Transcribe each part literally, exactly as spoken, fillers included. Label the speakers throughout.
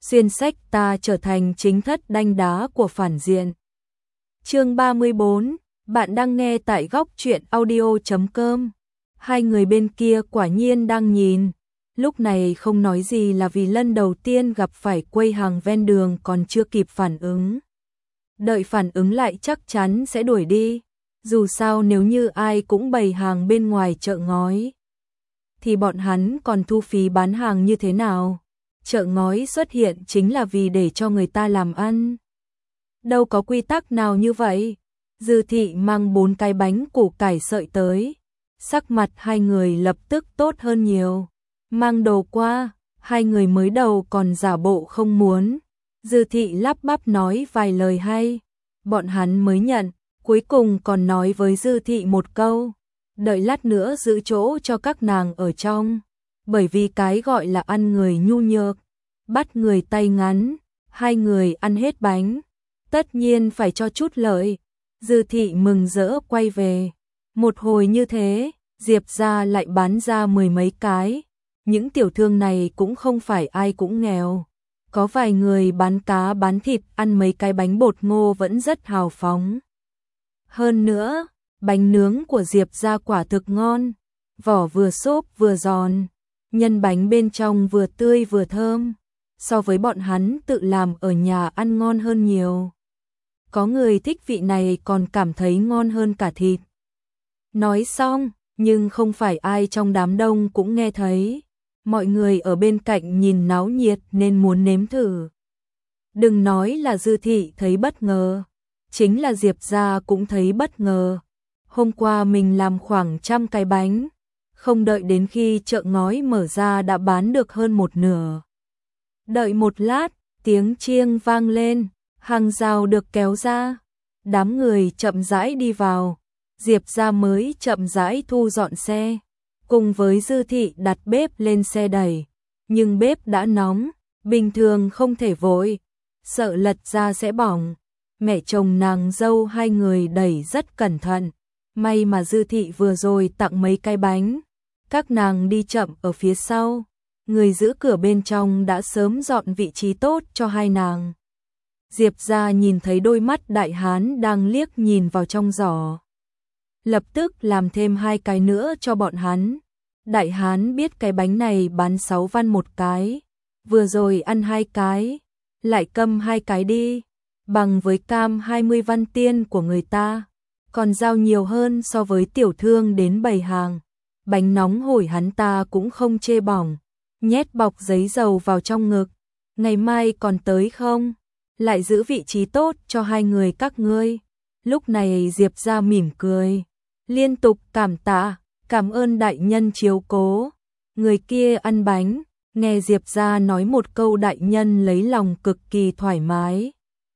Speaker 1: xuyên sách ta trở thành chính thất đanh đá của phản diện. Chương ba mươi bốn, bạn đang nghe tại góc truyện audio chấm com. Hai người bên kia quả nhiên đang nhìn, lúc này không nói gì là vì lần đầu tiên gặp phải quầy hàng ven đường còn chưa kịp phản ứng. Đợi phản ứng lại chắc chắn sẽ đuổi đi, dù sao nếu như ai cũng bày hàng bên ngoài chợ ngói, thì bọn hắn còn thu phí bán hàng như thế nào? Chợ ngói xuất hiện chính là vì để cho người ta làm ăn. Đâu có quy tắc nào như vậy. Dư Thị mang bốn cái bánh củ cải sợi tới, sắc mặt hai người lập tức tốt hơn nhiều. Mang đồ qua, hai người mới đầu còn giả bộ không muốn. Dư Thị lắp bắp nói vài lời hay, bọn hắn mới nhận, cuối cùng còn nói với Dư Thị một câu, đợi lát nữa giữ chỗ cho các nàng ở trong, bởi vì cái gọi là ăn người nhu nhược, bắt người tay ngắn, hai người ăn hết bánh, tất nhiên phải cho chút lợi. Dư Thị mừng rỡ quay về, một hồi như thế, Diệp gia lại bán ra mười mấy cái, những tiểu thương này cũng không phải ai cũng nghèo. Có vài người bán cá bán thịt ăn mấy cái bánh bột ngô vẫn rất hào phóng. Hơn nữa, bánh nướng của Diệp gia quả thực ngon, vỏ vừa xốp vừa giòn, nhân bánh bên trong vừa tươi vừa thơm, so với bọn hắn tự làm ở nhà ăn ngon hơn nhiều. Có người thích vị này còn cảm thấy ngon hơn cả thịt. Nói xong, nhưng không phải ai trong đám đông cũng nghe thấy. Mọi người ở bên cạnh nhìn náo nhiệt nên muốn nếm thử. Đừng nói là Dư Thị thấy bất ngờ, chính là Diệp gia cũng thấy bất ngờ. Hôm qua mình làm khoảng trăm cái bánh, không đợi đến khi chợ ngói mở ra đã bán được hơn một nửa. Đợi một lát, tiếng chiêng vang lên, hàng rào được kéo ra, đám người chậm rãi đi vào, Diệp gia mới chậm rãi thu dọn xe, cùng với Dư Thị đặt bếp lên xe đẩy, nhưng bếp đã nóng, bình thường không thể vội, sợ lật ra sẽ bỏng. Mẹ chồng nàng dâu hai người đẩy rất cẩn thận, may mà Dư Thị vừa rồi tặng mấy cái bánh, các nàng đi chậm ở phía sau, người giữ cửa bên trong đã sớm dọn vị trí tốt cho hai nàng. Diệp gia nhìn thấy đôi mắt đại hán đang liếc nhìn vào trong giỏ, lập tức làm thêm hai cái nữa cho bọn hắn. Đại hán biết cái bánh này bán sáu văn một cái, vừa rồi ăn hai cái, lại cầm hai cái đi, bằng với cam hai mươi văn tiền của người ta, còn giao nhiều hơn so với tiểu thương đến bày hàng. Bánh nóng hổi hắn ta cũng không chê bỏng, nhét bọc giấy dầu vào trong ngực, ngày mai còn tới không? Lại giữ vị trí tốt cho hai người các ngươi. Lúc này Diệp gia mỉm cười, liên tục cảm tạ, cảm ơn đại nhân chiếu cố. Người kia ăn bánh, nghe Diệp gia nói một câu đại nhân lấy lòng cực kỳ thoải mái.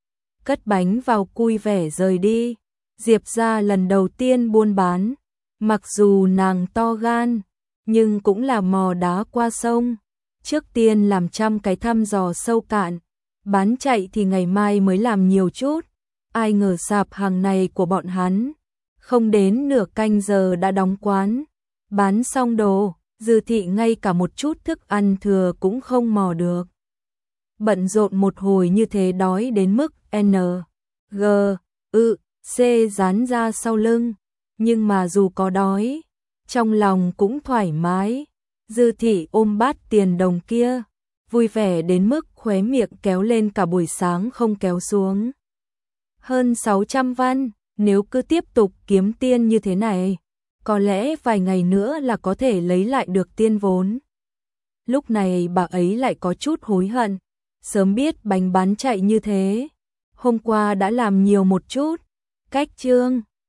Speaker 1: Cất bánh vào cui vẻ rời đi. Diệp gia lần đầu tiên buôn bán, mặc dù nàng to gan, nhưng cũng là mò đá qua sông. Trước tiên làm trăm cái thăm dò sâu cạn, bán chạy thì ngày mai mới làm nhiều chút. Ai ngờ sạp hàng này của bọn hắn, không đến nửa canh giờ đã đóng quán. Bán xong đồ, Dư Thị ngay cả một chút thức ăn thừa cũng không mò được. Bận rộn một hồi như thế đói đến mức N, G, ư, C dán ra sau lưng. Nhưng mà dù có đói, trong lòng cũng thoải mái. Dư Thị ôm bát tiền đồng kia, vui vẻ đến mức khóe miệng kéo lên cả buổi sáng không kéo xuống. Hơn sáu trăm văn, nếu cứ tiếp tục kiếm tiền như thế này, có lẽ vài ngày nữa là có thể lấy lại được tiền vốn. Lúc này bà ấy lại có chút hối hận, sớm biết bánh bán chạy như thế, hôm qua đã làm nhiều một chút. Cách chương